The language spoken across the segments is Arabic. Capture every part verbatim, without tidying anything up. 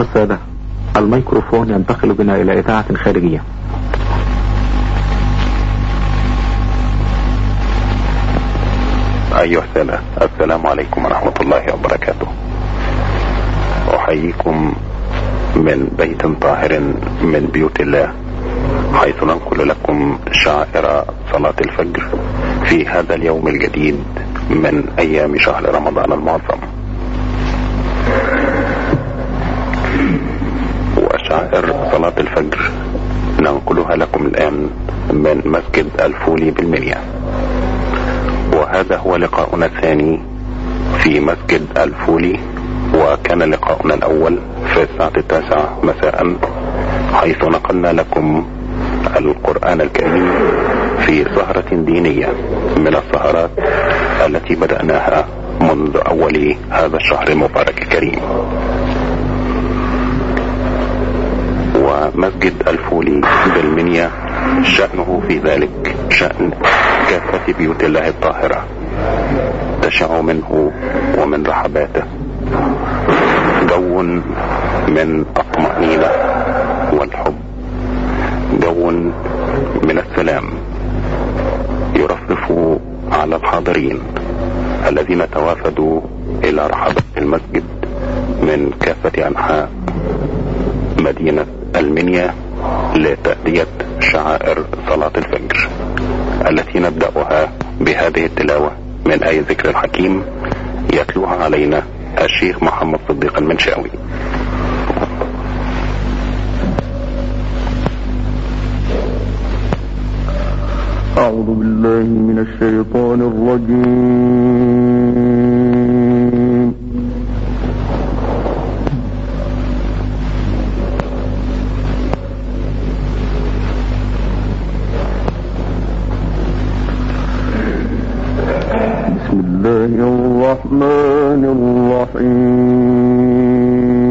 السادة، الميكروفون ينتقل بنا إلى إذاعة خارجية. أيها السادة، السلام عليكم ورحمة الله وبركاته. أحييكم من بيت طاهر من بيوت الله، حيث ننقل لكم شعائر صلاة الفجر في هذا اليوم الجديد من أيام شهر رمضان المعظم. وشعائر صلاة الفجر ننقلها لكم الآن من مسجد الفولي بالمنيا، وهذا هو لقاؤنا الثاني في مسجد الفولي. وكان لقاؤنا الأول في الساعة التاسعة مساء، حيث نقلنا لكم القرآن الكريم في سهرة دينية من السهرات التي بدأناها منذ أول هذا الشهر المبارك الكريم. ومسجد الفولي بالمنيا شأنه في ذلك شأن كافة بيوت الله الطاهرة، تشع منه ومن رحباته جو من الطمأنينة والحب، جو من السلام يرفرف على الحاضرين الذين توافدوا إلى رحبة المسجد من كافة أنحاء مدينة المنيا لتأدية شعائر صلاة الفجر، التي نبدأها بهذه التلاوة من آية ذكر الحكيم يتلوها علينا الشيخ محمد صديق المنشاوي. أعوذ بالله من الشيطان الرجيم. بسم الله الرحمن الرحيم.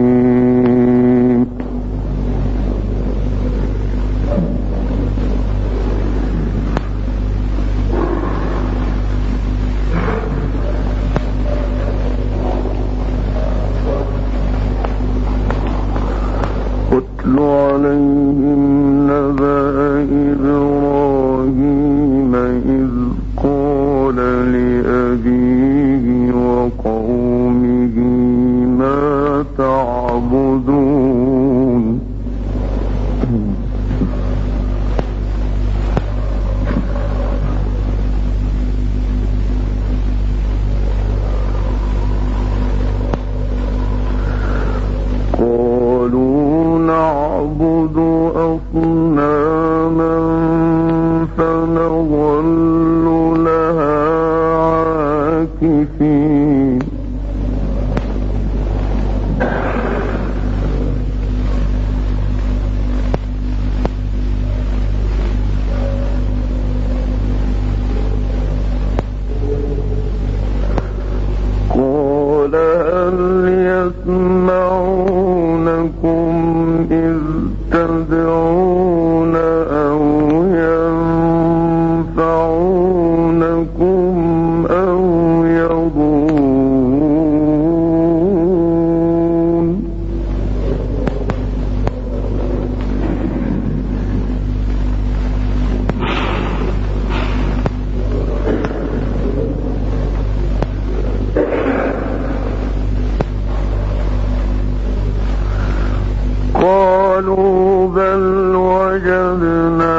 اتل عليهم نبأ إبراهيم إذ قال لأبيه وقومه ما تعبدون. قالوا نعبد أصناما فنظل لها عاكفين. قال هل يسمعونكم إذ تدعون أو ينفعونكم أو يضرون. قالوا بل وجدنا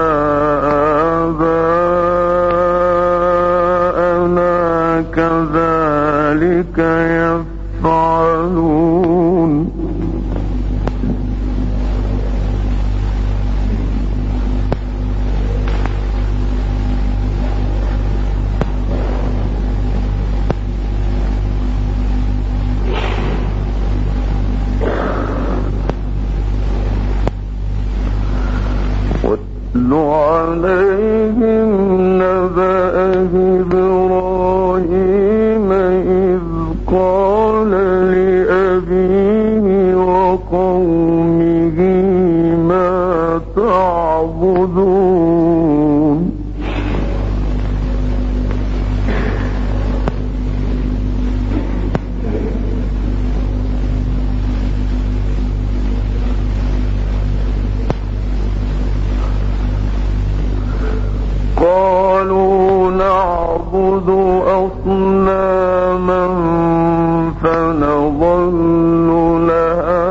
آباءنا كذلك يفعلون. واتل عليهم نبأ إبراهيم إذ قال لأبيه وقومه ما تعبدون. نعبد أصناما فنظل لها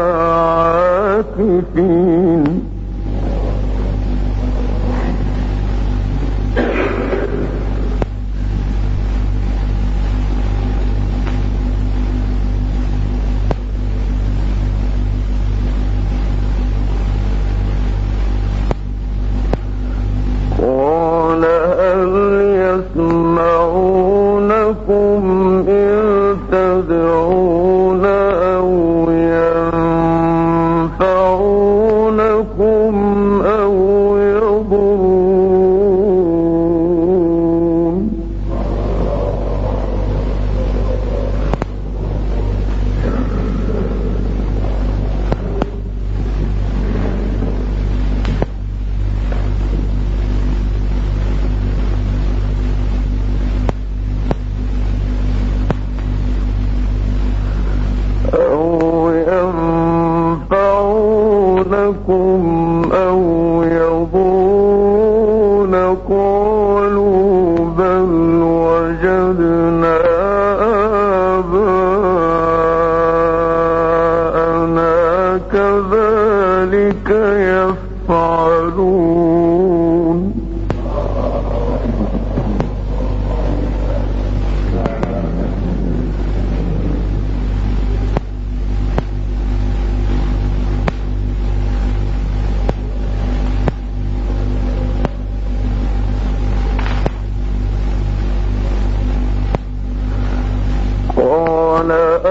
عاكفين قال هل يسمعونكم إذ تدعون أو ينفعونكم أو يضرون أو ينفعونكم أو يضرون قالوا بل وجدنا آباءنا كذلك يفعلون قال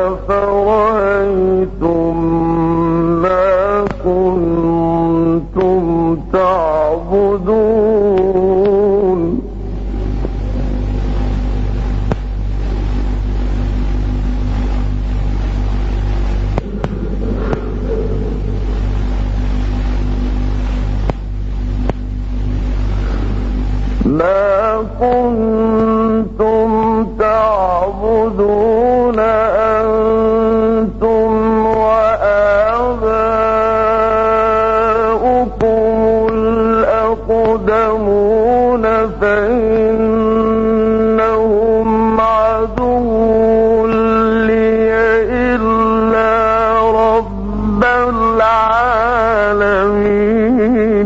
أفرأيتم ما كنتم تعبدون ما كنتم تعبدون أنتم وآباؤكم الأقدمون فإنهم عدو لي إلا رب العالمين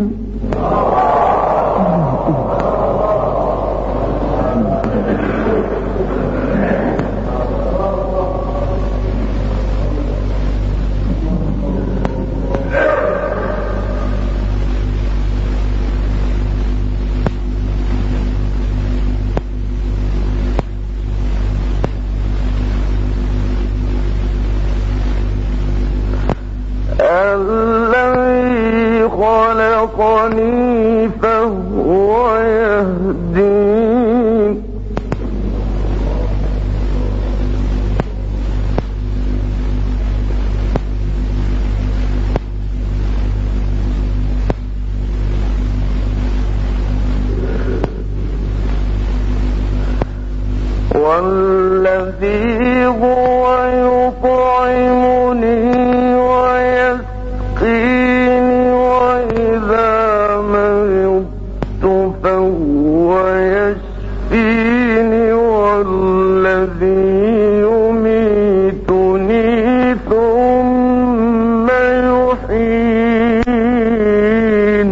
الذي خلقني فهو يهدين والذي هو يطعمني ويسقيني وإذا مرضت فهو يشفيني والذي يميتني ثم يحيين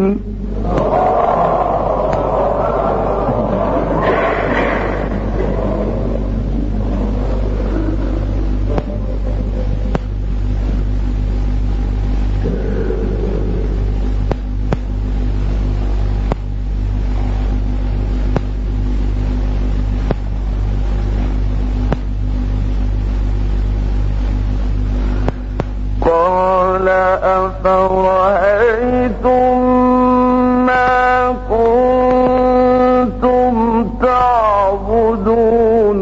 قال أفرأيتم ما كنتم تعبدون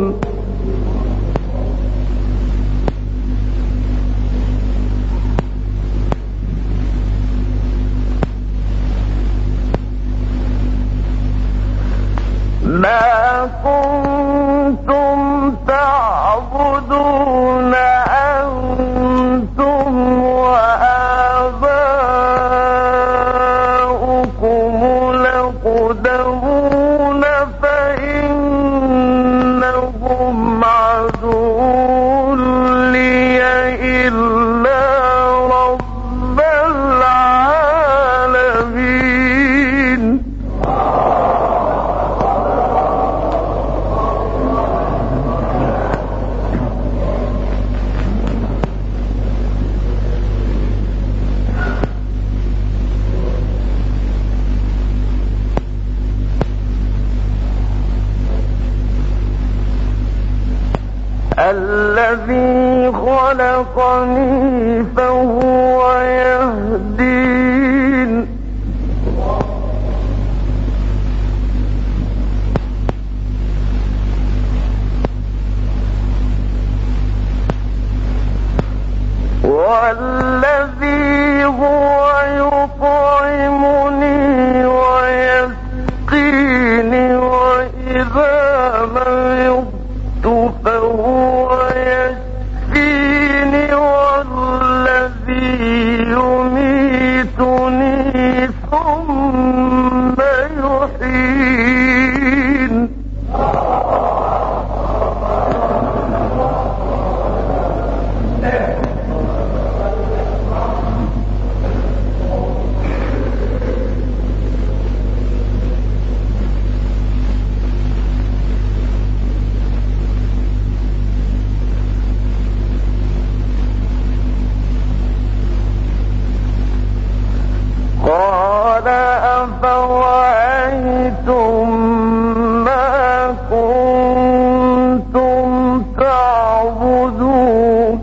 ما كنتم تعبدون أنتم وآباؤكم الأقدمون فإنهم الذي خلقني فهو يهدين والذي هو يطعمني ويسقيني وإذا مرضت فهو يشفيني والذي يميتني ثم يحيين قال أفرأيتم ما كنتم تعبدون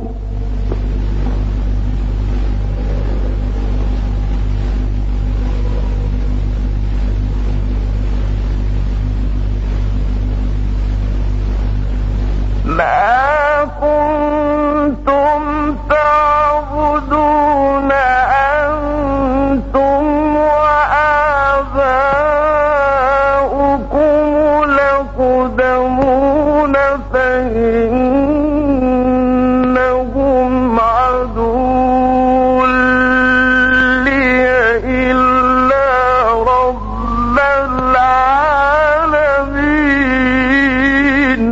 ما كنتم تعبدون أنتم وآباؤكم الأقدمون فإنهم عدو لي إلا رب العالمين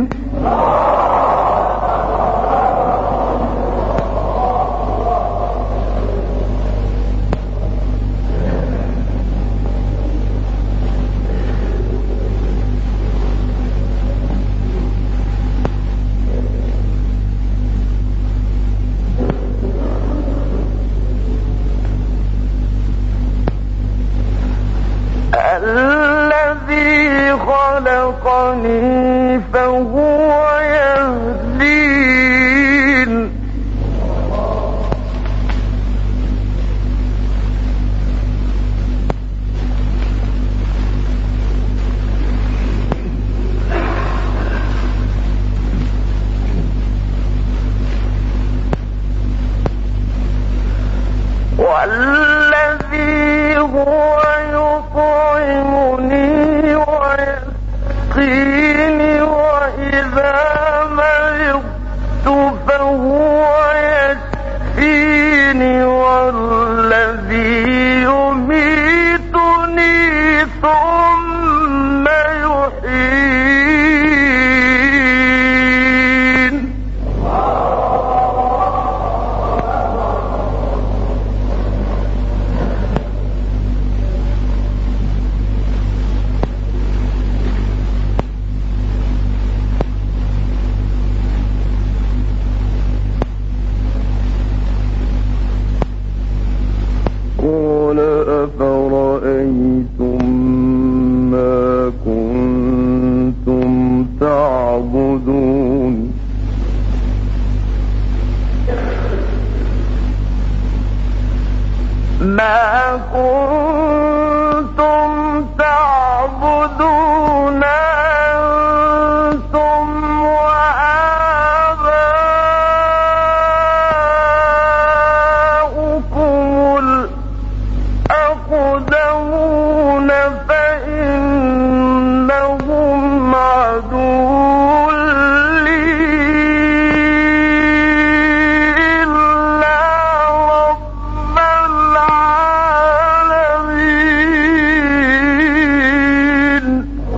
الذي خلقني فهو يهدين والذي هو يطعمني ويسقيني وإذا مرضت فهو يشفيني والذي يميتني ثم يحيين قال أفرأيتم ما كنتم تعبدون ما كنتم تعبدون أنتم وآباؤكم الأقدمون فإنهم عدو لي إلا رب العالمين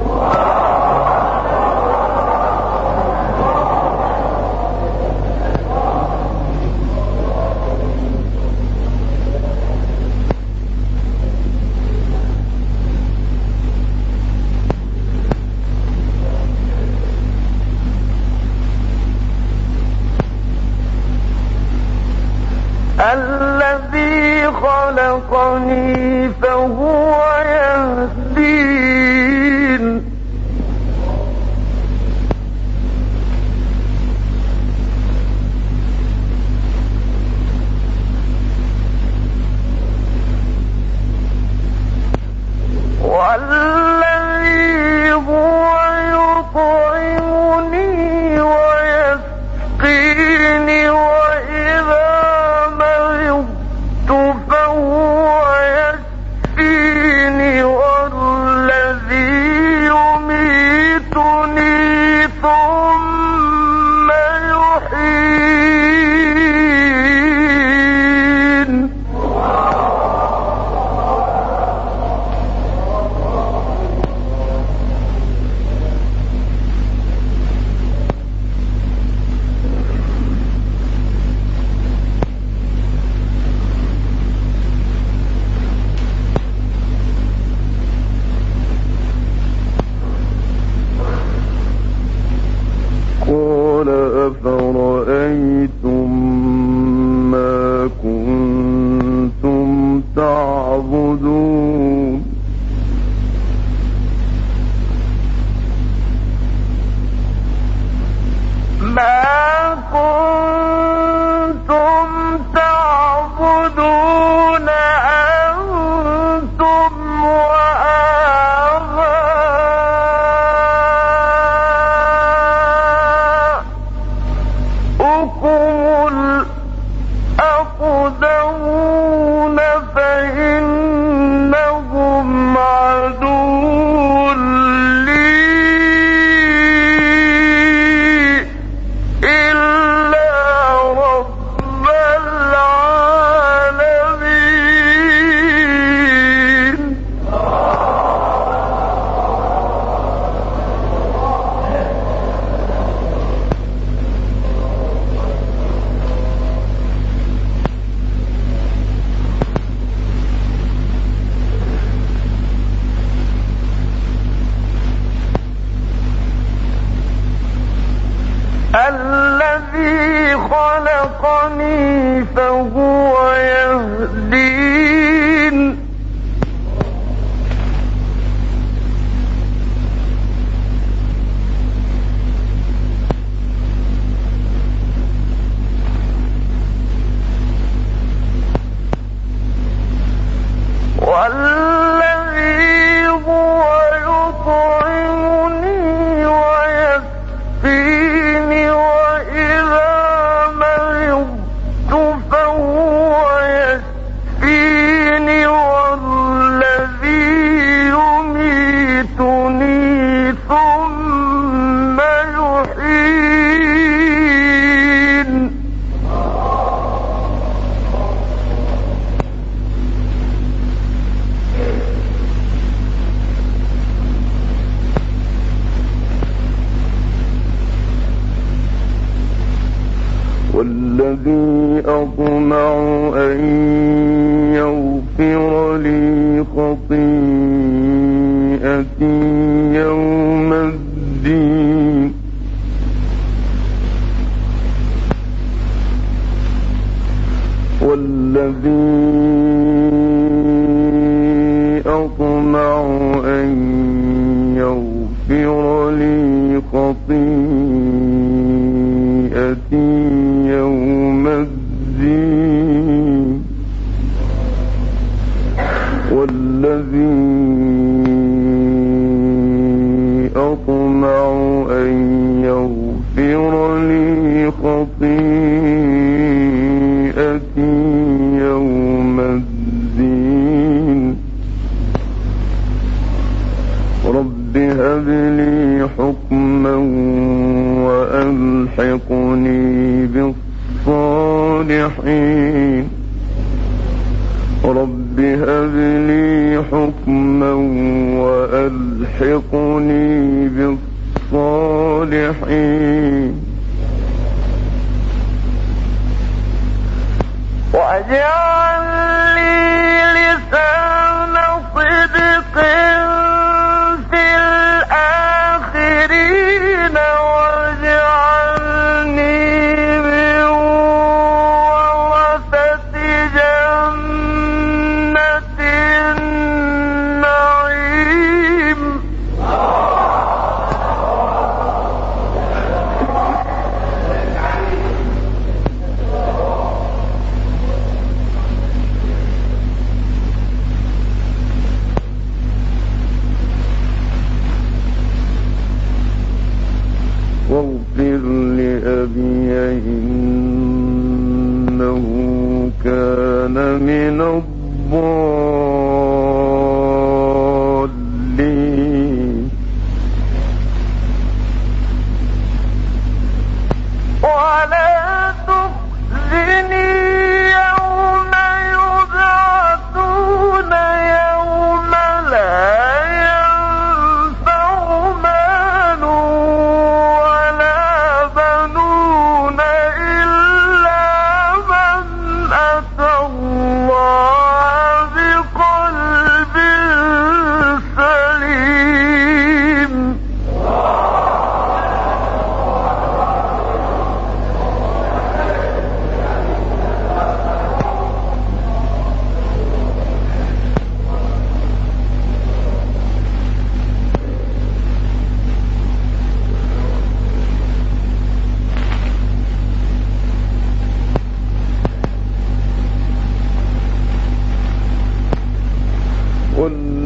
الذي خلقني فهو يهدين. أفرأيتم ما كنتم تعبدون ما كنتم تعبدون أنتم وآباؤكم الأقدمون فإنهم عدو لي إلا رب العالمين. الذي خلقني فهو يهدين والذي هو يطعمني ويسقيني وإذا مرضت فهو يشفيني والذي يميتني ثم يحيين. والذي أطمع أن يغفر لي خطيئتي يوم الدين والذي أطمع أن يغفر لي خطيئتي يوم الدين والذي أطمع أن يغفر لي خطيئتي يوم الدين رب هب لي حكما وألحقني بالصالحين رب هب لي حكما وألحقني بالصالحين واجعل لي لسان صدق في الآخرين واجعلني من ورثة جنة النعيم. واغفر لأبي إنه كان من الضالين ولا تخزني يوم يبعثون يوم لا ينفع مال ولا بنون إلا من أتى الله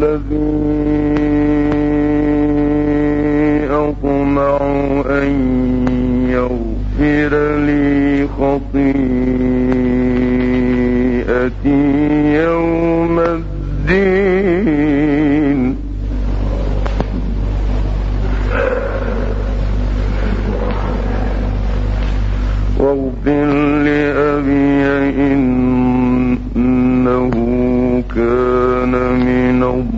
الذي أطمع أن يغفر لي خطيئتي يوم الدين واغفر لأبي إنه كان من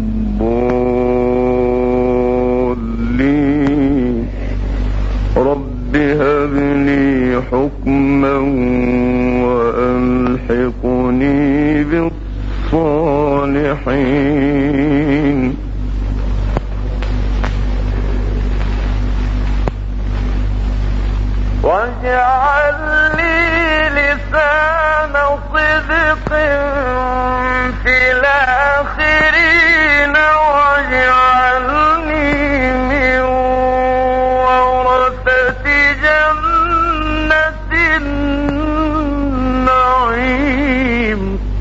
الضالين رب هب لي حكما وألحقني بالصالحين واجعل لي لسان صدق في الآخرين واجعلني من ورثة جنة النعيم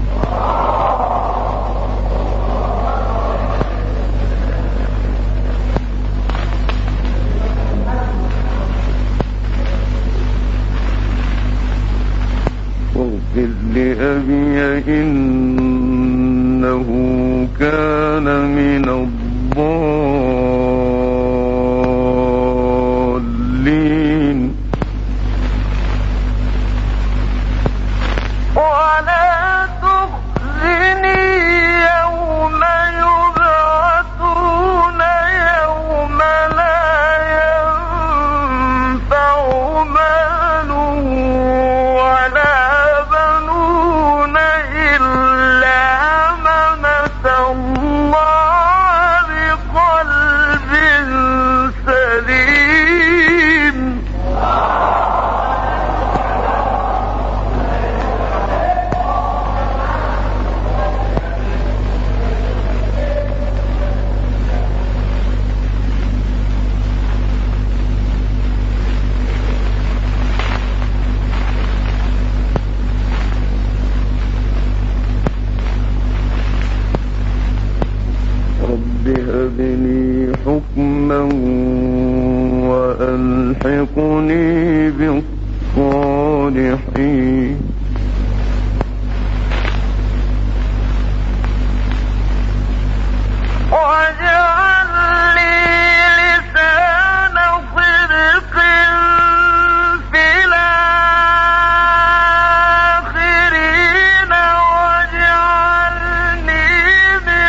واغفر لأبي إنه كان من الضالين ولا تخزني يوم يبعثون يوم لا ينفع مال ولا بنون إلا من أتى الله بقلب سليم رب هب لي حكما وألحقني بالصالحين واجعل لي لسان صدق في الآخرين واجعلني من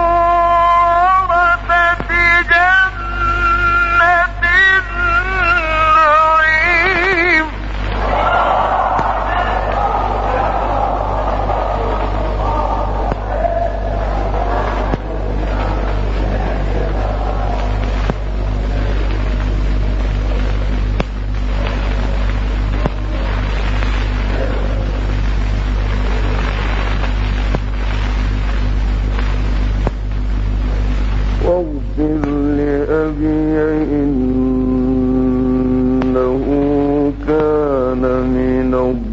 ورثة جنة النعيم واغفر لأبي إنه كان من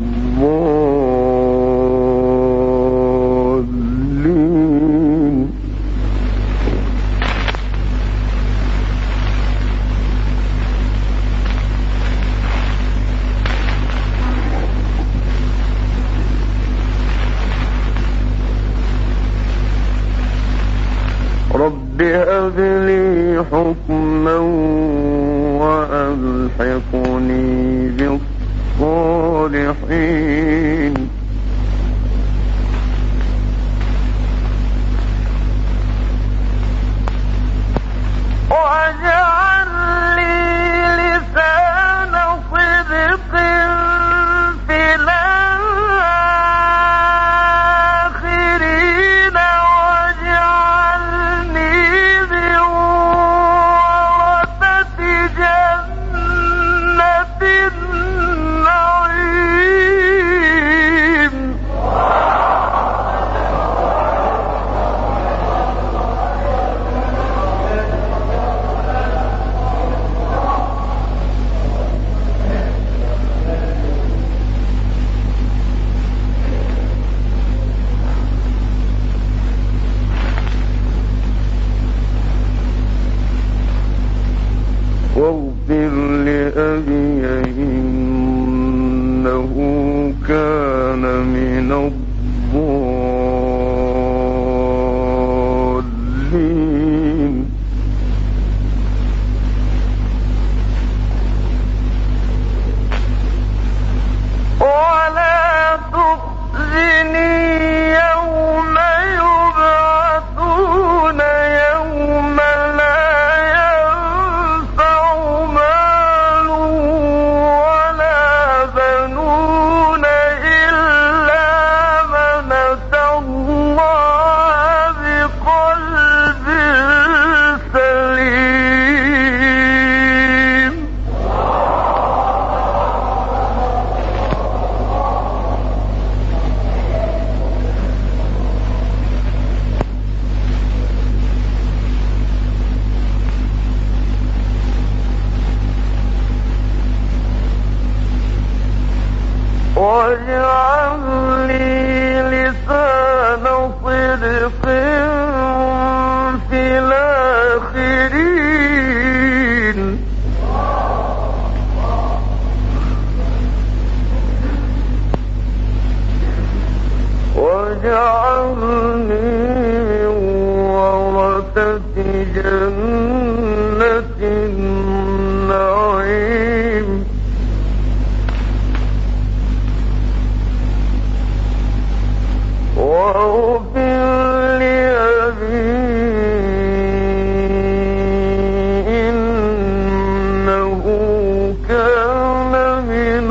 الضالين رب هب لي حكما وألحقني بالصالحين واجعل لي لسان صدق في الآخرين واجعلني من ورثة جنة النعيم واغفر لأبي إنه كان من الضالين ولا تخزني يوم يبعثون يوم لا ينفع مال ولا بنون إلا من أتى الله بقلب سليم. واجعل لي لسان صدق في الآخرين واجعلني من ورثة جنة النعيم واغفر لأبي إنه كان من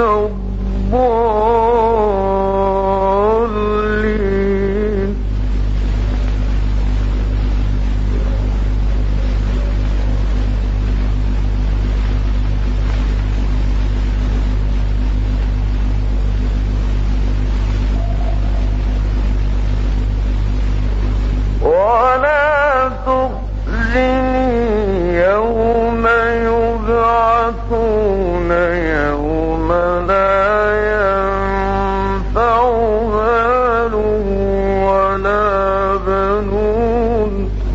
الضالين ولا تخزني يوم يبعثون يوم لا ينفع مال ولا بنون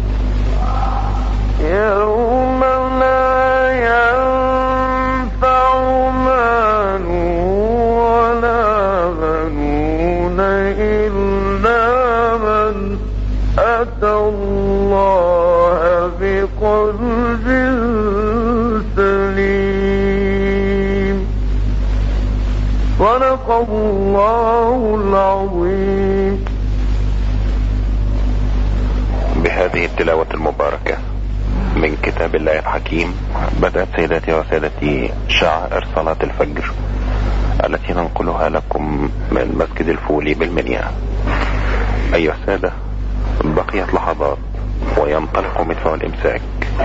يوم لا ينفع مال ولا بنون إلا من أتى الله بقلب سليم. صدق الله العظيم. بهذه التلاوة المباركة من كتاب الله الحكيم بدأت سيداتي وسادتي شعائر صلاة الفجر التي ننقلها لكم من مسجد الفولي بالمنيا. أيها السادة، بقيت لحظات وينطلق مدفع الإمساك.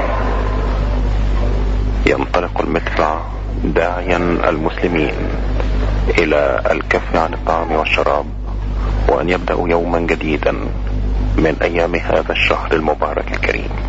ينطلق المدفع داعيا المسلمين إلى الكف عن الطعام والشراب وأن يبدأوا يوما جديدا من أيام هذا الشهر المبارك الكريم.